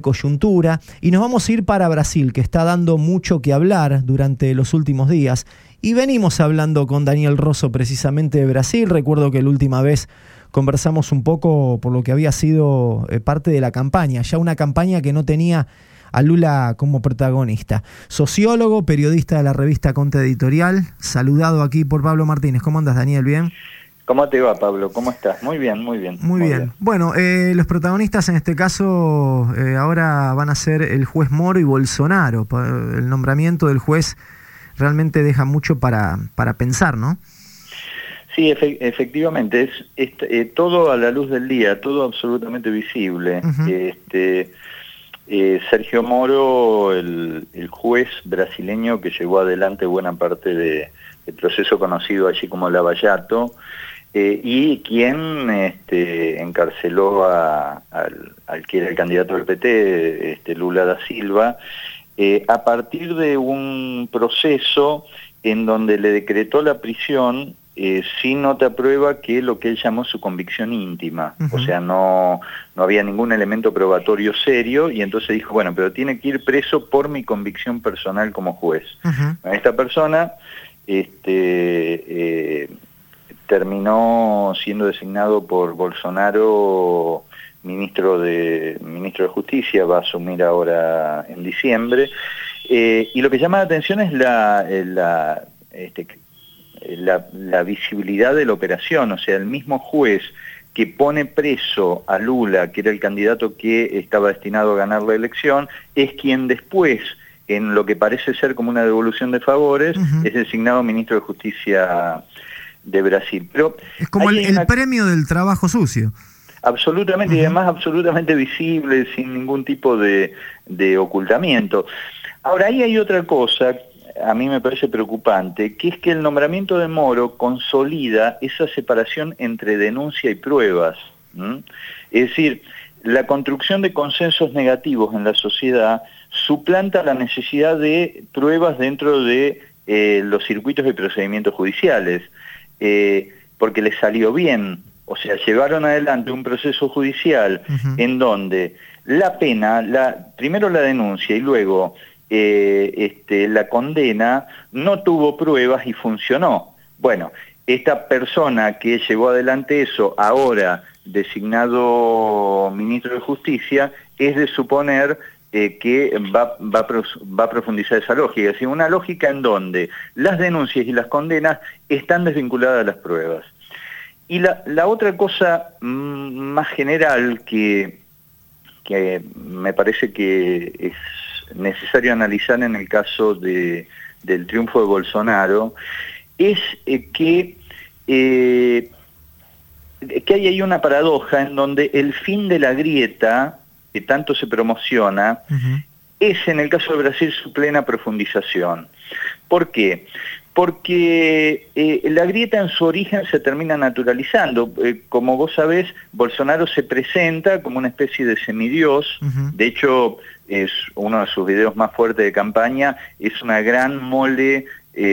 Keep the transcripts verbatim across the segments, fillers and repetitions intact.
coyuntura, y nos vamos a ir para Brasil, que está dando mucho que hablar durante los últimos días. Y venimos hablando con Daniel Rosso precisamente de Brasil. Recuerdo que la última vez conversamos un poco por lo que había sido eh, parte de la campaña, ya una campaña que no tenía a Lula como protagonista. Sociólogo, periodista de la revista Contra Editorial, saludado aquí por Pablo Martínez. ¿Cómo andas, Daniel? ¿Bien? ¿Cómo te va, Pablo? ¿Cómo estás? Muy bien, muy bien. Muy, muy bien. bien. Bueno, eh, los protagonistas en este caso eh, ahora van a ser el juez Moro y Bolsonaro. El nombramiento del juez realmente deja mucho para, para pensar, ¿no? Sí, efe efectivamente, es, es eh, todo a la luz del día, todo absolutamente visible. Uh-huh. Este, eh, Sergio Moro, el, el juez brasileño que llevó adelante buena parte de, del proceso conocido allí como Lava Jato, eh, y quien este, encarceló a, al, al que era el candidato del P T, este, Lula da Silva, eh, a partir de un proceso en donde le decretó la prisión Eh, sin nota prueba que lo que él llamó su convicción íntima. Uh-huh. O sea, no, no había ningún elemento probatorio serio, y entonces dijo, bueno, pero tiene que ir preso por mi convicción personal como juez. Uh-huh. Esta persona este, eh, terminó siendo designado por Bolsonaro ministro de, ministro de Justicia, va a asumir ahora en diciembre, eh, y lo que llama la atención es la... la este, La, la visibilidad de la operación. O sea, el mismo juez que pone preso a Lula, que era el candidato que estaba destinado a ganar la elección, es quien después, en lo que parece ser como una devolución de favores, uh-huh. es designado ministro de Justicia de Brasil. Pero es como el, una... el premio del trabajo sucio. Absolutamente, uh-huh. y además absolutamente visible, sin ningún tipo de, de ocultamiento. Ahora, ahí hay otra cosa a mí me parece preocupante, que es que el nombramiento de Moro consolida esa separación entre denuncia y pruebas. ¿Mm? Es decir, la construcción de consensos negativos en la sociedad suplanta la necesidad de pruebas dentro de eh, los circuitos de procedimientos judiciales, eh, porque les salió bien. O sea, llevaron adelante un proceso judicial uh-huh. en donde la pena, la, primero la denuncia y luego Eh, este, la condena no tuvo pruebas y funcionó. Bueno, esta persona que llevó adelante eso, ahora designado ministro de Justicia, es de suponer eh, que va, va, va a profundizar esa lógica. Es decir, una lógica en donde las denuncias y las condenas están desvinculadas a las pruebas. Y la, la otra cosa mmm, más general que, que me parece que es necesario analizar en el caso de, del triunfo de Bolsonaro, es eh, que, eh, que hay ahí una paradoja en donde el fin de la grieta, que tanto se promociona, uh-huh. es en el caso de Brasil su plena profundización. ¿Por qué? Porque eh, la grieta en su origen se termina naturalizando. Eh, como vos sabés, Bolsonaro se presenta como una especie de semidios. Uh-huh. De hecho, es uno de sus videos más fuertes de campaña, es una gran mole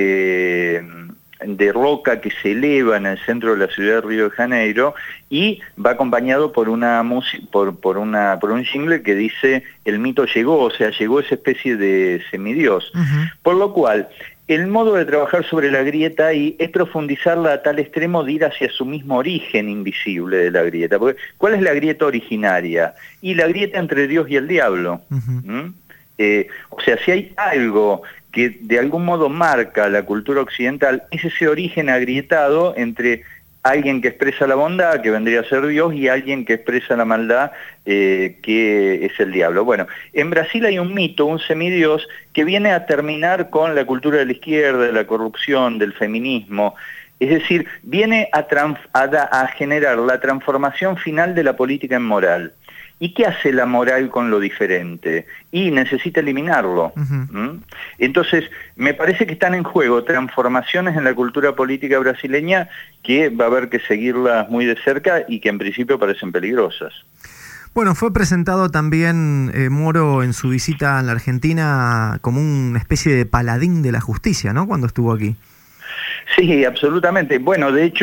eh, de roca que se eleva en el centro de la ciudad de Río de Janeiro, y va acompañado por una por, por una por un jingle que dice el mito llegó, o sea, llegó esa especie de semidios. Uh-huh. Por lo cual, el modo de trabajar sobre la grieta ahí es profundizarla a tal extremo de ir hacia su mismo origen invisible de la grieta. Porque, ¿cuál es la grieta originaria? Y la grieta entre Dios y el diablo. Uh-huh. ¿Mm? eh, o sea, si hay algo que de algún modo marca la cultura occidental, es ese origen agrietado entre alguien que expresa la bondad, que vendría a ser Dios, y alguien que expresa la maldad, eh, que es el diablo. Bueno, en Brasil hay un mito, un semidios, que viene a terminar con la cultura de la izquierda, de la corrupción, del feminismo. Es decir, viene a, a, a generar la transformación final de la política en moral. ¿Y qué hace la moral con lo diferente? Y necesita eliminarlo. Uh-huh. ¿Mm? Entonces, me parece que están en juego transformaciones en la cultura política brasileña que va a haber que seguirlas muy de cerca y que en principio parecen peligrosas. Bueno, fue presentado también eh, Moro en su visita a la Argentina como una especie de paladín de la justicia, ¿no?, cuando estuvo aquí. Sí, absolutamente. Bueno, de hecho,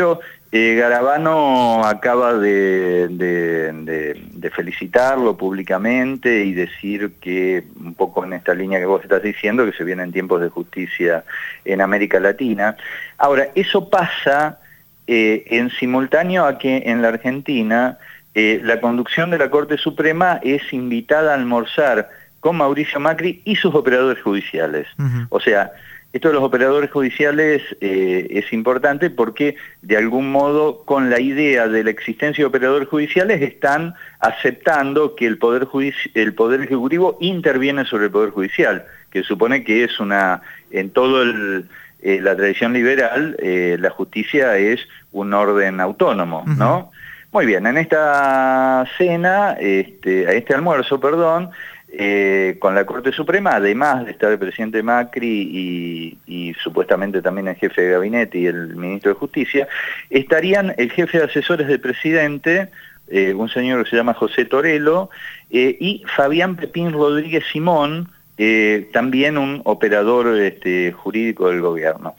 Eh, Garabano acaba de, de, de, de felicitarlo públicamente y decir que, un poco en esta línea que vos estás diciendo, que se vienen tiempos de justicia en América Latina. Ahora, eso pasa eh, en simultáneo a que en la Argentina eh, la conducción de la Corte Suprema es invitada a almorzar con Mauricio Macri y sus operadores judiciales. Uh-huh. O sea, esto de los operadores judiciales eh, es importante porque, de algún modo, con la idea de la existencia de operadores judiciales, están aceptando que el Poder, Judici- el poder Ejecutivo interviene sobre el Poder Judicial, que supone que es una, en todo el, eh, la tradición liberal, eh, la justicia es un orden autónomo, ¿no? Uh-huh. Muy bien, en esta cena, este, a este almuerzo, perdón, Eh, con la Corte Suprema, además de estar el presidente Macri y, y supuestamente también el jefe de gabinete y el ministro de Justicia, estarían el jefe de asesores del presidente, eh, un señor que se llama José Torello, eh, y Fabián Pepín Rodríguez Simón, eh, también un operador este, jurídico del gobierno.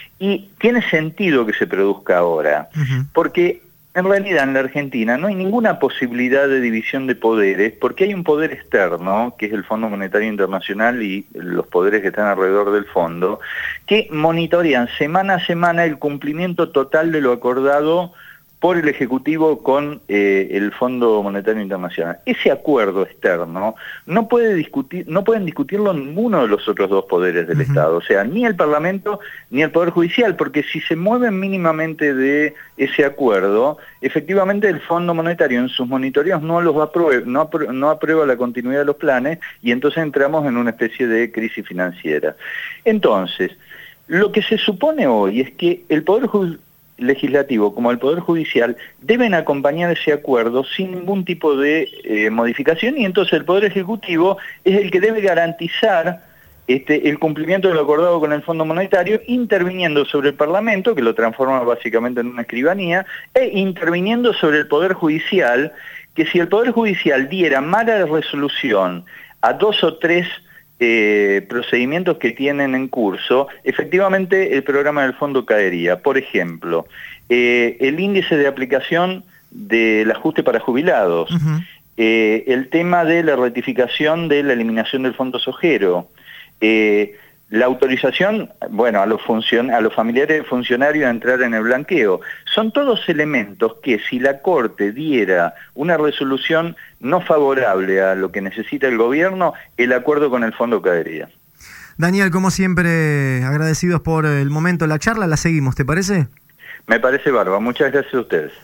Y tiene sentido que se produzca ahora, uh-huh. porque en realidad en la Argentina no hay ninguna posibilidad de división de poderes porque hay un poder externo, que es el Fondo Monetario Internacional y los poderes que están alrededor del fondo, que monitorean semana a semana el cumplimiento total de lo acordado por el Ejecutivo con eh, el Fondo Monetario Internacional. Ese acuerdo externo no puede discutir, no pueden discutirlo ninguno de los otros dos poderes del uh-huh. Estado, o sea, ni el Parlamento ni el Poder Judicial, porque si se mueven mínimamente de ese acuerdo, efectivamente el Fondo Monetario en sus monitoreos no los aprueba, no, aprueba, no aprueba la continuidad de los planes y entonces entramos en una especie de crisis financiera. Entonces, lo que se supone hoy es que el Poder Judicial Legislativo como el Poder Judicial deben acompañar ese acuerdo sin ningún tipo de eh, modificación y entonces el Poder Ejecutivo es el que debe garantizar este, el cumplimiento de lo acordado con el Fondo Monetario, interviniendo sobre el Parlamento, que lo transforma básicamente en una escribanía, e interviniendo sobre el Poder Judicial, que si el Poder Judicial diera mala resolución a dos o tres Eh, procedimientos que tienen en curso, efectivamente el programa del fondo caería. Por ejemplo, eh, el índice de aplicación del ajuste para jubilados, uh-huh. eh, el tema de la ratificación de la eliminación del fondo sojero, eh, la autorización, bueno, a los, funcion- a los familiares de funcionarios a entrar en el blanqueo. Son todos elementos que si la Corte diera una resolución no favorable a lo que necesita el gobierno, el acuerdo con el fondo caería. Daniel, como siempre, agradecidos por el momento de la charla, la seguimos, ¿te parece? Me parece bárbaro. Muchas gracias a ustedes.